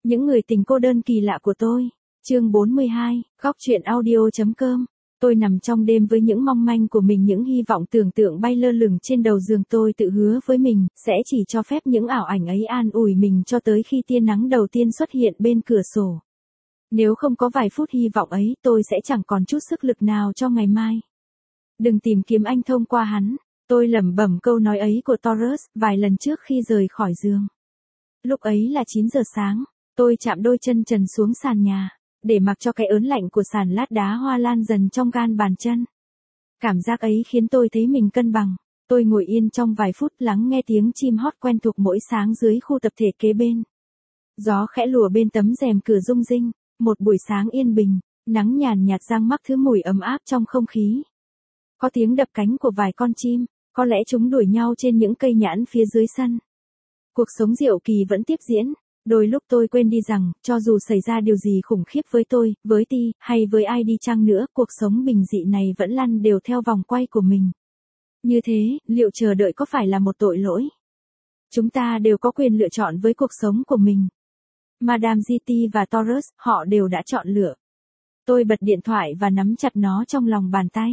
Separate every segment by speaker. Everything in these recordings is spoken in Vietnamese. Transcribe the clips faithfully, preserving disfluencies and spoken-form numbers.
Speaker 1: Những người tình cô đơn kỳ lạ của tôi. Chương bốn mươi hai, góc truyện audio.com. Tôi nằm trong đêm với những mong manh của mình, những hy vọng tưởng tượng bay lơ lửng trên đầu giường. Tôi tự hứa với mình, sẽ chỉ cho phép những ảo ảnh ấy an ủi mình cho tới khi tia nắng đầu tiên xuất hiện bên cửa sổ. Nếu không có vài phút hy vọng ấy, tôi sẽ chẳng còn chút sức lực nào cho ngày mai. Đừng tìm kiếm anh thông qua hắn. Tôi lẩm bẩm câu nói ấy của Taurus vài lần trước khi rời khỏi giường. Lúc ấy là chín giờ sáng, tôi chạm đôi chân trần xuống sàn nhà, để mặc cho cái ớn lạnh của sàn lát đá hoa lan dần trong gan bàn chân. Cảm giác ấy khiến tôi thấy mình cân bằng. Tôi ngồi yên trong vài phút lắng nghe tiếng chim hót quen thuộc mỗi sáng dưới khu tập thể kế bên. Gió khẽ lùa bên tấm rèm cửa rung rinh, một buổi sáng yên bình, nắng nhàn nhạt răng mắc thứ mùi ấm áp trong không khí. Có tiếng đập cánh của vài con chim, có lẽ chúng đuổi nhau trên những cây nhãn phía dưới sân. Cuộc sống diệu kỳ vẫn tiếp diễn. Đôi lúc tôi quên đi rằng, cho dù xảy ra điều gì khủng khiếp với tôi, với Ti, hay với ai đi chăng nữa, cuộc sống bình dị này vẫn lăn đều theo vòng quay của mình. Như thế, liệu chờ đợi có phải là một tội lỗi? Chúng ta đều có quyền lựa chọn với cuộc sống của mình. Madame giê tê và Taurus, họ đều đã chọn lựa. Tôi bật điện thoại và nắm chặt nó trong lòng bàn tay.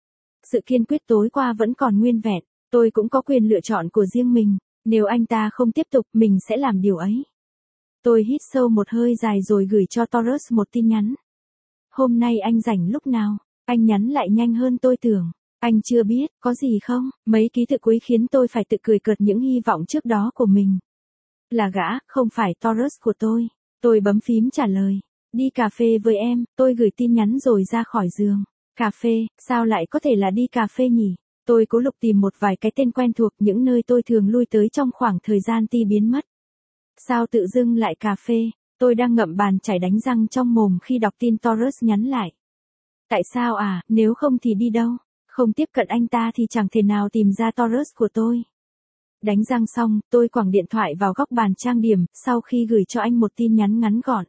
Speaker 1: Sự kiên quyết tối qua vẫn còn nguyên vẹn. Tôi cũng có quyền lựa chọn của riêng mình. Nếu anh ta không tiếp tục, mình sẽ làm điều ấy. Tôi hít sâu một hơi dài rồi gửi cho Taurus một tin nhắn. Hôm nay anh rảnh lúc nào? Anh nhắn lại nhanh hơn tôi tưởng. Anh chưa biết, có gì không? Mấy ký tự cuối khiến tôi phải tự cười cợt những hy vọng trước đó của mình. Là gã, không phải Taurus của tôi. Tôi bấm phím trả lời. Đi cà phê với em, tôi gửi tin nhắn rồi ra khỏi giường. Cà phê, sao lại có thể là đi cà phê nhỉ? Tôi cố lục tìm một vài cái tên quen thuộc, những nơi tôi thường lui tới trong khoảng thời gian Ti biến mất. Sao tự dưng lại cà phê? Tôi đang ngậm bàn chải đánh răng trong mồm khi đọc tin Taurus nhắn lại. Tại sao à, nếu không thì đi đâu? Không tiếp cận anh ta thì chẳng thể nào tìm ra Taurus của tôi. Đánh răng xong, tôi quẳng điện thoại vào góc bàn trang điểm, sau khi gửi cho anh một tin nhắn ngắn gọn.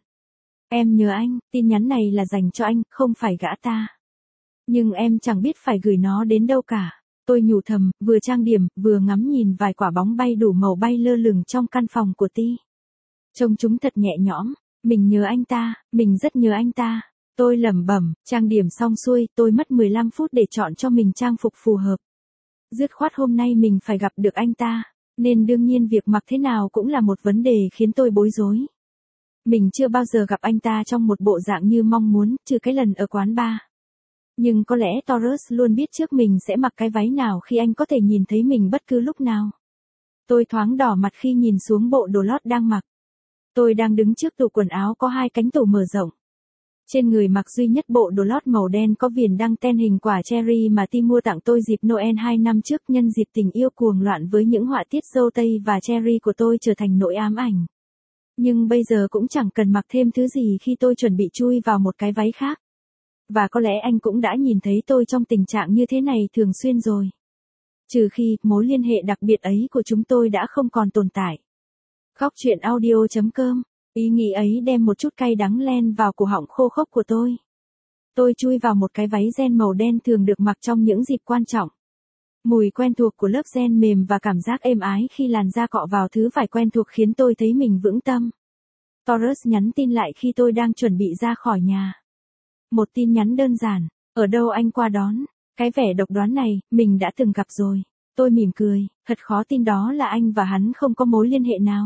Speaker 1: Em nhớ anh, tin nhắn này là dành cho anh, không phải gã ta. Nhưng em chẳng biết phải gửi nó đến đâu cả. Tôi nhủ thầm, vừa trang điểm, vừa ngắm nhìn vài quả bóng bay đủ màu bay lơ lửng trong căn phòng của Ti. Trông chúng thật nhẹ nhõm. Mình nhớ anh ta, mình rất nhớ anh ta. Tôi lẩm bẩm, trang điểm xong xuôi, tôi mất mười lăm phút để chọn cho mình trang phục phù hợp. Dứt khoát hôm nay mình phải gặp được anh ta, nên đương nhiên việc mặc thế nào cũng là một vấn đề khiến tôi bối rối. Mình chưa bao giờ gặp anh ta trong một bộ dạng như mong muốn, trừ cái lần ở quán bar. Nhưng có lẽ Taurus luôn biết trước mình sẽ mặc cái váy nào khi anh có thể nhìn thấy mình bất cứ lúc nào. Tôi thoáng đỏ mặt khi nhìn xuống bộ đồ lót đang mặc. Tôi đang đứng trước tủ quần áo có hai cánh tủ mở rộng. Trên người mặc duy nhất bộ đồ lót màu đen có viền đăng ten hình quả cherry mà Ti mua tặng tôi dịp Noel hai năm trước, nhân dịp tình yêu cuồng loạn với những họa tiết dâu tây và cherry của tôi trở thành nỗi ám ảnh. Nhưng bây giờ cũng chẳng cần mặc thêm thứ gì khi tôi chuẩn bị chui vào một cái váy khác. Và có lẽ anh cũng đã nhìn thấy tôi trong tình trạng như thế này thường xuyên rồi. Trừ khi, mối liên hệ đặc biệt ấy của chúng tôi đã không còn tồn tại. Góc truyện audio.com. Ý nghĩ ấy đem một chút cay đắng len vào cổ họng khô khốc của tôi. Tôi chui vào một cái váy ren màu đen thường được mặc trong những dịp quan trọng. Mùi quen thuộc của lớp ren mềm và cảm giác êm ái khi làn da cọ vào thứ vải quen thuộc khiến tôi thấy mình vững tâm. Taurus nhắn tin lại khi tôi đang chuẩn bị ra khỏi nhà. Một tin nhắn đơn giản, ở đâu anh qua đón? Cái vẻ độc đoán này, mình đã từng gặp rồi. Tôi mỉm cười, thật khó tin đó là anh và hắn không có mối liên hệ nào.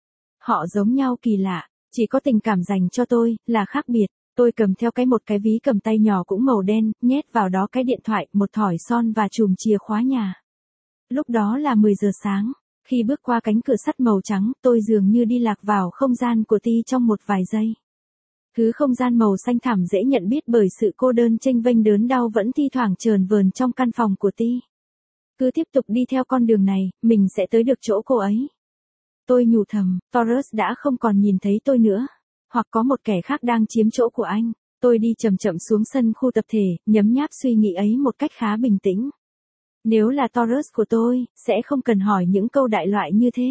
Speaker 1: Họ giống nhau kỳ lạ, chỉ có tình cảm dành cho tôi, là khác biệt. Tôi cầm theo cái một cái ví cầm tay nhỏ cũng màu đen, nhét vào đó cái điện thoại, một thỏi son và chùm chìa khóa nhà. Lúc đó là mười giờ sáng, khi bước qua cánh cửa sắt màu trắng, tôi dường như đi lạc vào không gian của Ti trong một vài giây. Thứ không gian màu xanh thẳm dễ nhận biết bởi sự cô đơn chênh vênh đớn đau vẫn thi thoảng chờn vờn trong căn phòng của Ti. Cứ tiếp tục đi theo con đường này, mình sẽ tới được chỗ cô ấy. Tôi nhủ thầm, Taurus đã không còn nhìn thấy tôi nữa. Hoặc có một kẻ khác đang chiếm chỗ của anh. Tôi đi chậm chậm xuống sân khu tập thể, nhấm nháp suy nghĩ ấy một cách khá bình tĩnh. Nếu là Taurus của tôi, sẽ không cần hỏi những câu đại loại như thế.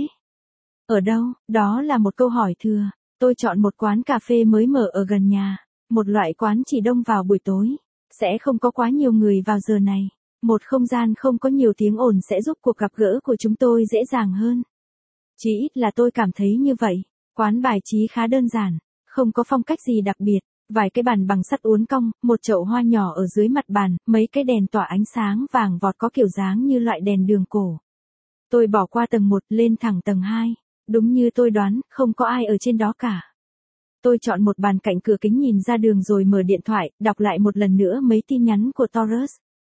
Speaker 1: Ở đâu? Đó là một câu hỏi thừa. Tôi chọn một quán cà phê mới mở ở gần nhà. Một loại quán chỉ đông vào buổi tối. Sẽ không có quá nhiều người vào giờ này. Một không gian không có nhiều tiếng ồn sẽ giúp cuộc gặp gỡ của chúng tôi dễ dàng hơn. Chỉ ít là tôi cảm thấy như vậy. Quán bài trí khá đơn giản, không có phong cách gì đặc biệt, vài cái bàn bằng sắt uốn cong, một chậu hoa nhỏ ở dưới mặt bàn, mấy cái đèn tỏa ánh sáng vàng vọt có kiểu dáng như loại đèn đường cổ. Tôi bỏ qua tầng một, lên thẳng tầng hai. Đúng như tôi đoán, không có ai ở trên đó cả. Tôi chọn một bàn cạnh cửa kính nhìn ra đường rồi mở điện thoại, đọc lại một lần nữa mấy tin nhắn của Taurus.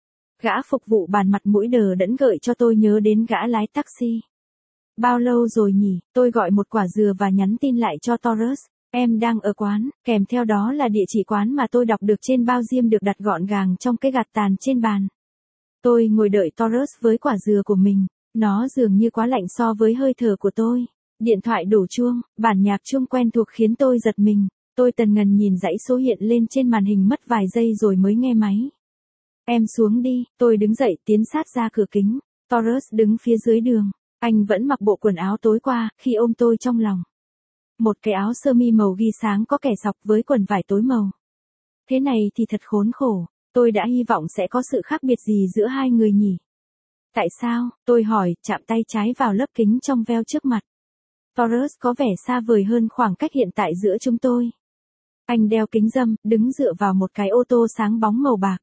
Speaker 1: Gã phục vụ bàn mặt mũi đờ đẫn gợi cho tôi nhớ đến gã lái taxi. Bao lâu rồi nhỉ? Tôi gọi một quả dừa và nhắn tin lại cho Taurus. Em đang ở quán, kèm theo đó là địa chỉ quán mà tôi đọc được trên bao diêm được đặt gọn gàng trong cái gạt tàn trên bàn. Tôi ngồi đợi Taurus với quả dừa của mình. Nó dường như quá lạnh so với hơi thở của tôi. Điện thoại đổ chuông, bản nhạc chuông quen thuộc khiến tôi giật mình. Tôi tần ngần nhìn dãy số hiện lên trên màn hình mất vài giây rồi mới nghe máy. Em xuống đi, tôi đứng dậy tiến sát ra cửa kính. Taurus đứng phía dưới đường. Anh vẫn mặc bộ quần áo tối qua, khi ôm tôi trong lòng. Một cái áo sơ mi màu ghi sáng có kẻ sọc với quần vải tối màu. Thế này thì thật khốn khổ, tôi đã hy vọng sẽ có sự khác biệt gì giữa hai người nhỉ? Tại sao? Tôi hỏi, chạm tay trái vào lớp kính trong veo trước mặt. Taurus có vẻ xa vời hơn khoảng cách hiện tại giữa chúng tôi. Anh đeo kính râm, đứng dựa vào một cái ô tô sáng bóng màu bạc.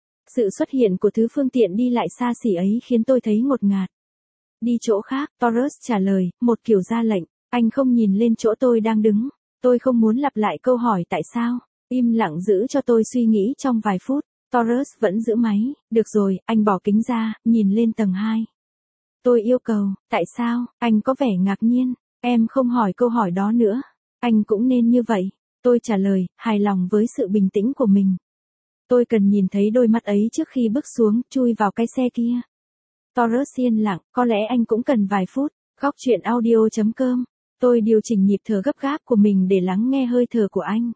Speaker 1: Sự xuất hiện của thứ phương tiện đi lại xa xỉ ấy khiến tôi thấy ngột ngạt. Đi chỗ khác, Taurus trả lời, một kiểu ra lệnh. Anh không nhìn lên chỗ tôi đang đứng. Tôi không muốn lặp lại câu hỏi tại sao. Im lặng giữ cho tôi suy nghĩ trong vài phút. Taurus vẫn giữ máy. Được rồi, anh bỏ kính ra, nhìn lên tầng hai. Tôi yêu cầu, tại sao? Anh có vẻ ngạc nhiên. Em không hỏi câu hỏi đó nữa. Anh cũng nên như vậy. Tôi trả lời, hài lòng với sự bình tĩnh của mình. Tôi cần nhìn thấy đôi mắt ấy trước khi bước xuống, chui vào cái xe kia. Taurus yên lặng, có lẽ anh cũng cần vài phút. Góc chuyện audio chấm com. Tôi điều chỉnh nhịp thở gấp gáp của mình để lắng nghe hơi thở của anh.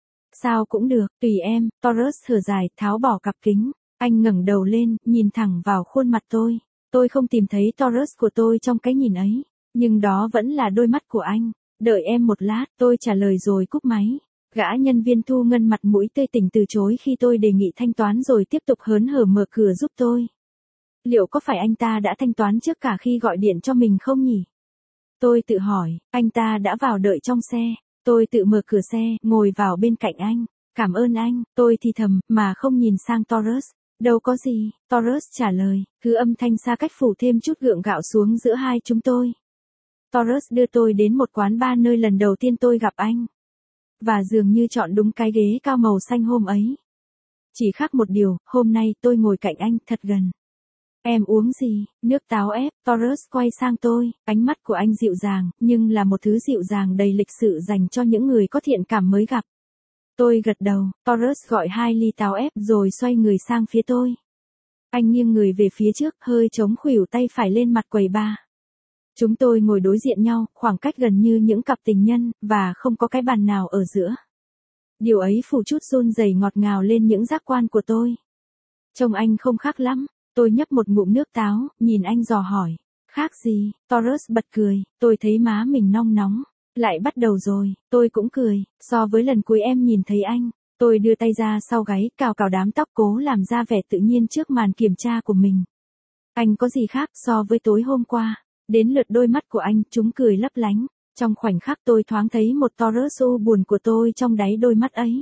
Speaker 1: Sao cũng được, tùy em. Taurus thở dài, tháo bỏ cặp kính. Anh ngẩng đầu lên, nhìn thẳng vào khuôn mặt tôi. Tôi không tìm thấy Taurus của tôi trong cái nhìn ấy. Nhưng đó vẫn là đôi mắt của anh. Đợi em một lát, tôi trả lời rồi cúp máy. Gã nhân viên thu ngân mặt mũi tươi tỉnh từ chối khi tôi đề nghị thanh toán rồi tiếp tục hớn hở mở cửa giúp tôi. Liệu có phải anh ta đã thanh toán trước cả khi gọi điện cho mình không nhỉ? Tôi tự hỏi, anh ta đã vào đợi trong xe. Tôi tự mở cửa xe, ngồi vào bên cạnh anh. Cảm ơn anh, tôi thì thầm, mà không nhìn sang Taurus. Đâu có gì, Taurus trả lời, cứ âm thanh xa cách phủ thêm chút gượng gạo xuống giữa hai chúng tôi. Taurus đưa tôi đến một quán bar nơi lần đầu tiên tôi gặp anh. Và dường như chọn đúng cái ghế cao màu xanh hôm ấy. Chỉ khác một điều, hôm nay tôi ngồi cạnh anh thật gần. Em uống gì? Nước táo ép. Taurus quay sang tôi, ánh mắt của anh dịu dàng, nhưng là một thứ dịu dàng đầy lịch sự dành cho những người có thiện cảm mới gặp. Tôi gật đầu, Taurus gọi hai ly táo ép rồi xoay người sang phía tôi. Anh nghiêng người về phía trước, hơi chống khuỷu tay phải lên mặt quầy bar. Chúng tôi ngồi đối diện nhau, khoảng cách gần như những cặp tình nhân, và không có cái bàn nào ở giữa. Điều ấy phủ chút run rẩy ngọt ngào lên những giác quan của tôi. Trông anh không khác lắm. Tôi nhấp một ngụm nước táo, nhìn anh dò hỏi. Khác gì? Taurus bật cười, tôi thấy má mình nong nóng. Lại bắt đầu rồi, tôi cũng cười, so với lần cuối em nhìn thấy anh. Tôi đưa tay ra sau gáy, cào cào đám tóc cố làm ra vẻ tự nhiên trước màn kiểm tra của mình. Anh có gì khác so với tối hôm qua? Đến lượt đôi mắt của anh, chúng cười lấp lánh. Trong khoảnh khắc tôi thoáng thấy một Taurus u buồn của tôi trong đáy đôi mắt ấy.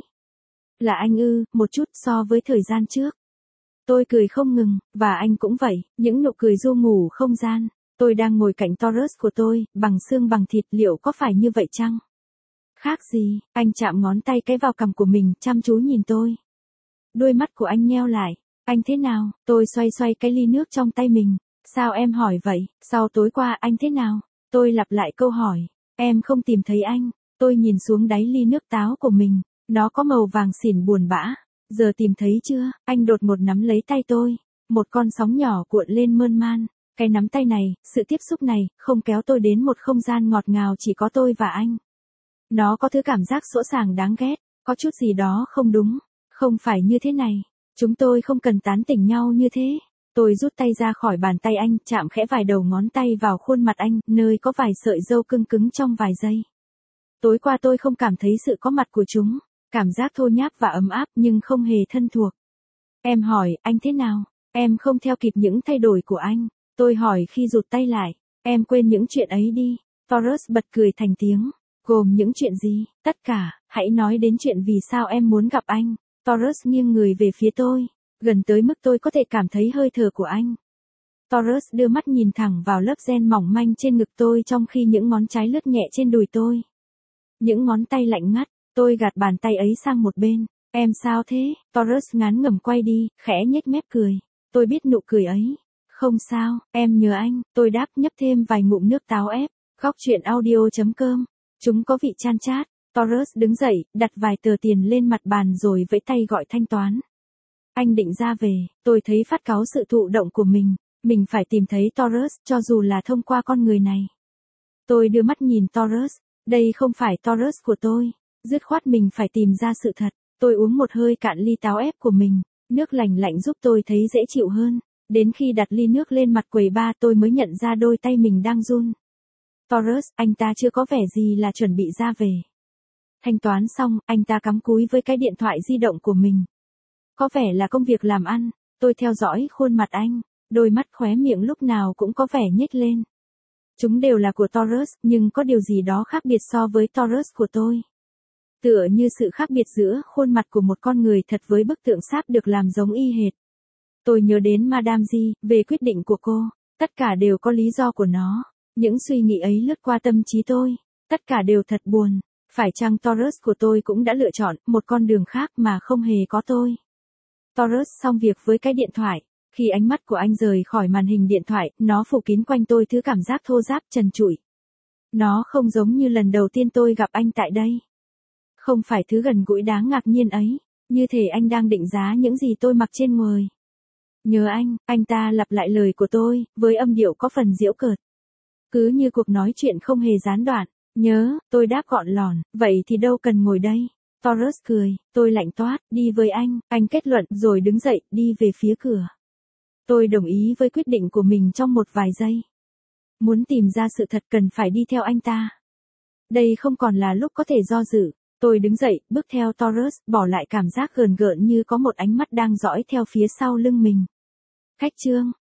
Speaker 1: Là anh ư, một chút so với thời gian trước. Tôi cười không ngừng, và anh cũng vậy, những nụ cười du ngủ không gian. Tôi đang ngồi cạnh Taurus của tôi, bằng xương bằng thịt, liệu có phải như vậy chăng? Khác gì? Anh chạm ngón tay cái vào cằm của mình, chăm chú nhìn tôi. Đôi mắt của anh nheo lại. Anh thế nào? Tôi xoay xoay cái ly nước trong tay mình. Sao em hỏi vậy? Sau tối qua anh thế nào? Tôi lặp lại câu hỏi. Em không tìm thấy anh. Tôi nhìn xuống đáy ly nước táo của mình. Nó có màu vàng xỉn buồn bã. Giờ tìm thấy chưa? Anh đột ngột nắm lấy tay tôi. Một con sóng nhỏ cuộn lên mơn man. Cái nắm tay này, sự tiếp xúc này, không kéo tôi đến một không gian ngọt ngào chỉ có tôi và anh. Nó có thứ cảm giác sỗ sàng đáng ghét. Có chút gì đó không đúng. Không phải như thế này. Chúng tôi không cần tán tỉnh nhau như thế. Tôi rút tay ra khỏi bàn tay anh, chạm khẽ vài đầu ngón tay vào khuôn mặt anh, nơi có vài sợi râu cưng cứng trong vài giây. Tối qua tôi không cảm thấy sự có mặt của chúng. Cảm giác thô nháp và ấm áp nhưng không hề thân thuộc. Em hỏi, anh thế nào? Em không theo kịp những thay đổi của anh. Tôi hỏi khi rụt tay lại. Em quên những chuyện ấy đi. Taurus bật cười thành tiếng. Gồm những chuyện gì? Tất cả, hãy nói đến chuyện vì sao em muốn gặp anh. Taurus nghiêng người về phía tôi, gần tới mức tôi có thể cảm thấy hơi thở của anh. Taurus đưa mắt nhìn thẳng vào lớp ren mỏng manh trên ngực tôi trong khi những ngón trái lướt nhẹ trên đùi tôi. Những ngón tay lạnh ngắt, tôi gạt bàn tay ấy sang một bên. Em sao thế? Taurus ngán ngẩm quay đi, khẽ nhếch mép cười. Tôi biết nụ cười ấy. Không sao, em nhớ anh, tôi đáp nhấp thêm vài ngụm nước táo ép. Góc truyện audio chấm com. Chúng có vị chan chát. Taurus đứng dậy, đặt vài tờ tiền lên mặt bàn rồi vẫy tay gọi thanh toán. Anh định ra về, tôi thấy phát cáu sự thụ động của mình. Mình phải tìm thấy Taurus, cho dù là thông qua con người này. Tôi đưa mắt nhìn Taurus. Đây không phải Taurus của tôi. Dứt khoát mình phải tìm ra sự thật. Tôi uống một hơi cạn ly táo ép của mình. Nước lạnh lạnh giúp tôi thấy dễ chịu hơn. Đến khi đặt ly nước lên mặt quầy bar tôi mới nhận ra đôi tay mình đang run. Taurus, anh ta chưa có vẻ gì là chuẩn bị ra về. Thanh toán xong, anh ta cắm cúi với cái điện thoại di động của mình. Có vẻ là công việc làm ăn. Tôi theo dõi khuôn mặt anh. Đôi mắt khóe miệng lúc nào cũng có vẻ nhếch lên. Chúng đều là của Taurus, nhưng có điều gì đó khác biệt so với Taurus của tôi. Tựa như sự khác biệt giữa khuôn mặt của một con người thật với bức tượng sáp được làm giống y hệt. Tôi nhớ đến Madame G, về quyết định của cô. Tất cả đều có lý do của nó. Những suy nghĩ ấy lướt qua tâm trí tôi. Tất cả đều thật buồn. Phải chăng Taurus của tôi cũng đã lựa chọn một con đường khác mà không hề có tôi. Taurus xong việc với cái điện thoại. Khi ánh mắt của anh rời khỏi màn hình điện thoại, nó phủ kín quanh tôi thứ cảm giác thô ráp trần trụi. Nó không giống như lần đầu tiên tôi gặp anh tại đây. Không phải thứ gần gũi đáng ngạc nhiên ấy, như thể anh đang định giá những gì tôi mặc trên người. Nhớ anh, anh ta lặp lại lời của tôi, với âm điệu có phần giễu cợt. Cứ như cuộc nói chuyện không hề gián đoạn. Nhớ, tôi đáp gọn lỏn, vậy thì đâu cần ngồi đây. Taurus cười, tôi lạnh toát, đi với anh, anh kết luận rồi đứng dậy, đi về phía cửa. Tôi đồng ý với quyết định của mình trong một vài giây. Muốn tìm ra sự thật cần phải đi theo anh ta. Đây không còn là lúc có thể do dự. Tôi đứng dậy, bước theo Taurus, bỏ lại cảm giác gờn gợn như có một ánh mắt đang dõi theo phía sau lưng mình. Khách trương,